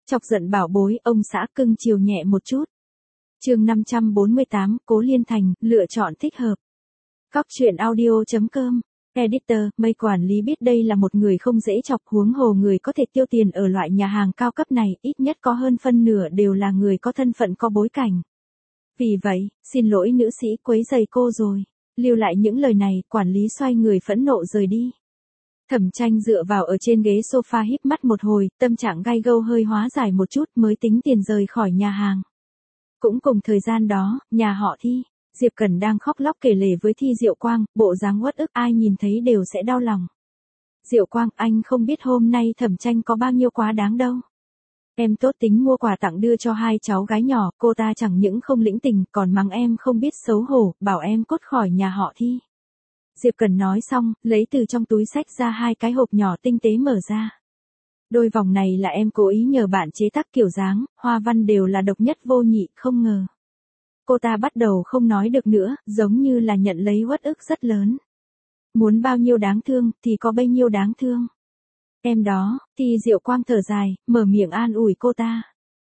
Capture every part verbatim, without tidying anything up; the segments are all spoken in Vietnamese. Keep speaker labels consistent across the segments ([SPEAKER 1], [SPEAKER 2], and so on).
[SPEAKER 1] Chọc giận bảo bối, ông xã cưng chiều nhẹ một chút. Chương năm trăm bốn mươi tám, Cố Liên Thành, lựa chọn thích hợp. Góc truyện audio.com. Editor, mây quản lý biết đây là một người không dễ chọc, huống hồ người có thể tiêu tiền ở loại nhà hàng cao cấp này, ít nhất có hơn phân nửa đều là người có thân phận có bối cảnh. Vì vậy, xin lỗi nữ sĩ quấy rầy cô rồi. Lưu lại những lời này, quản lý xoay người phẫn nộ rời đi. Thẩm Tranh dựa vào ở trên ghế sofa híp mắt một hồi, tâm trạng gai gâu hơi hóa giải một chút mới tính tiền rời khỏi nhà hàng. Cũng cùng thời gian đó, nhà họ Thi, Diệp Cẩn đang khóc lóc kể lể với Thi Diệu Quang, bộ dáng uất ức ai nhìn thấy đều sẽ đau lòng. Diệu Quang, anh không biết hôm nay Thẩm Tranh có bao nhiêu quá đáng đâu. Em tốt tính mua quà tặng đưa cho hai cháu gái nhỏ, cô ta chẳng những không lĩnh tình, còn mắng em không biết xấu hổ, bảo em cút khỏi nhà họ Thi. Diệp Cẩn nói xong, lấy từ trong túi xách ra hai cái hộp nhỏ tinh tế mở ra. Đôi vòng này là em cố ý nhờ bạn chế tác kiểu dáng, hoa văn đều là độc nhất vô nhị, không ngờ. Cô ta bắt đầu không nói được nữa, giống như là nhận lấy uất ức rất lớn. Muốn bao nhiêu đáng thương, thì có bấy nhiêu đáng thương. Em đó, Thi Diệu Quang thở dài, mở miệng an ủi cô ta.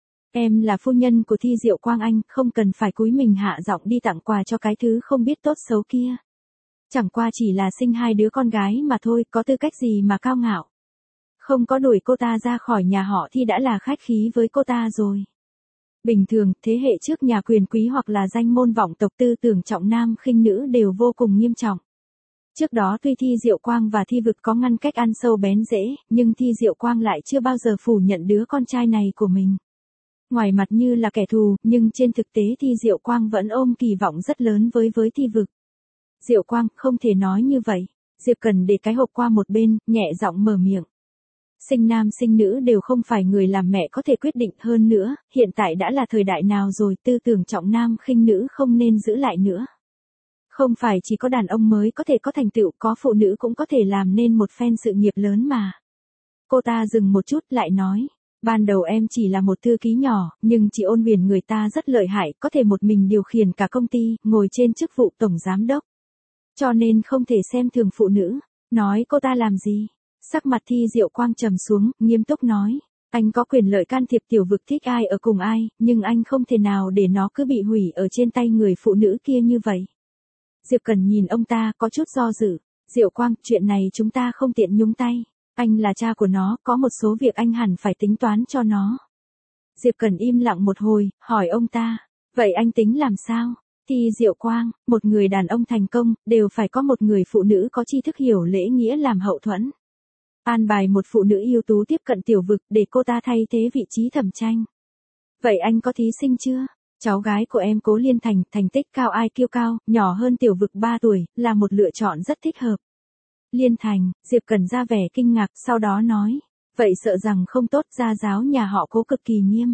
[SPEAKER 1] Em là phu nhân của Thi Diệu Quang anh, không cần phải cúi mình hạ giọng đi tặng quà cho cái thứ không biết tốt xấu kia. Chẳng qua chỉ là sinh hai đứa con gái mà thôi, có tư cách gì mà cao ngạo. Không có đuổi cô ta ra khỏi nhà họ Thi đã là khách khí với cô ta rồi. Bình thường, thế hệ trước nhà quyền quý hoặc là danh môn vọng tộc tư tưởng trọng nam khinh nữ đều vô cùng nghiêm trọng. Trước đó tuy Thi Diệu Quang và Thi Vực có ngăn cách ăn sâu bén rễ, nhưng Thi Diệu Quang lại chưa bao giờ phủ nhận đứa con trai này của mình. Ngoài mặt như là kẻ thù, nhưng trên thực tế Thi Diệu Quang vẫn ôm kỳ vọng rất lớn với với Thi Vực. Diệu Quang, không thể nói như vậy. Diệp Cần để cái hộp qua một bên, nhẹ giọng mở miệng. Sinh nam sinh nữ đều không phải người làm mẹ có thể quyết định, hơn nữa, hiện tại đã là thời đại nào rồi, tư tưởng trọng nam khinh nữ không nên giữ lại nữa. Không phải chỉ có đàn ông mới có thể có thành tựu, có phụ nữ cũng có thể làm nên một phen sự nghiệp lớn mà. Cô ta dừng một chút lại nói, ban đầu em chỉ là một thư ký nhỏ, nhưng chị Ôn Huyền người ta rất lợi hại, có thể một mình điều khiển cả công ty, ngồi trên chức vụ tổng giám đốc. Cho nên không thể xem thường phụ nữ. Nói cô ta làm gì? Sắc mặt Thi Diệu Quang trầm xuống, nghiêm túc nói. Anh có quyền lợi can thiệp Tiểu Vực thích ai ở cùng ai, nhưng anh không thể nào để nó cứ bị hủy ở trên tay người phụ nữ kia như vậy. Diệp Cần nhìn ông ta có chút do dự. Diệu Quang, chuyện này chúng ta không tiện nhúng tay. Anh là cha của nó, có một số việc anh hẳn phải tính toán cho nó. Diệp Cần im lặng một hồi, hỏi ông ta. Vậy anh tính làm sao? Thi Diệu Quang, một người đàn ông thành công, đều phải có một người phụ nữ có tri thức hiểu lễ nghĩa làm hậu thuẫn. An bài một phụ nữ ưu tú tiếp cận Tiểu Vực để cô ta thay thế vị trí Thẩm Tranh. Vậy anh có thí sinh chưa? Cháu gái của em Cố Liên Thành, thành tích cao ai kiêu cao, nhỏ hơn Tiểu Vực ba tuổi, là một lựa chọn rất thích hợp. Liên Thành, Diệp Cần ra vẻ kinh ngạc, sau đó nói. Vậy sợ rằng không tốt, gia giáo nhà họ Cố cực kỳ nghiêm.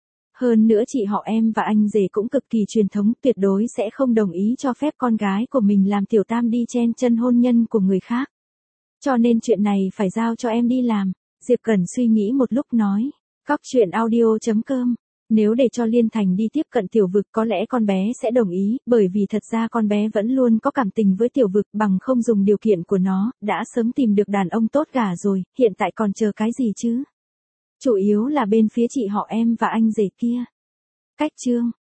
[SPEAKER 1] Hơn nữa chị họ em và anh rể cũng cực kỳ truyền thống, tuyệt đối sẽ không đồng ý cho phép con gái của mình làm tiểu tam đi chen chân hôn nhân của người khác. Cho nên chuyện này phải giao cho em đi làm. Diệp Cẩn suy nghĩ một lúc nói. Góc truyện audio.com. Nếu để cho Liên Thành đi tiếp cận Tiểu Vực có lẽ con bé sẽ đồng ý, bởi vì thật ra con bé vẫn luôn có cảm tình với Tiểu Vực, bằng không dùng điều kiện của nó, đã sớm tìm được đàn ông tốt gả rồi, hiện tại còn chờ cái gì chứ? Chủ yếu là bên phía chị họ em và anh rể kia. Cách chương.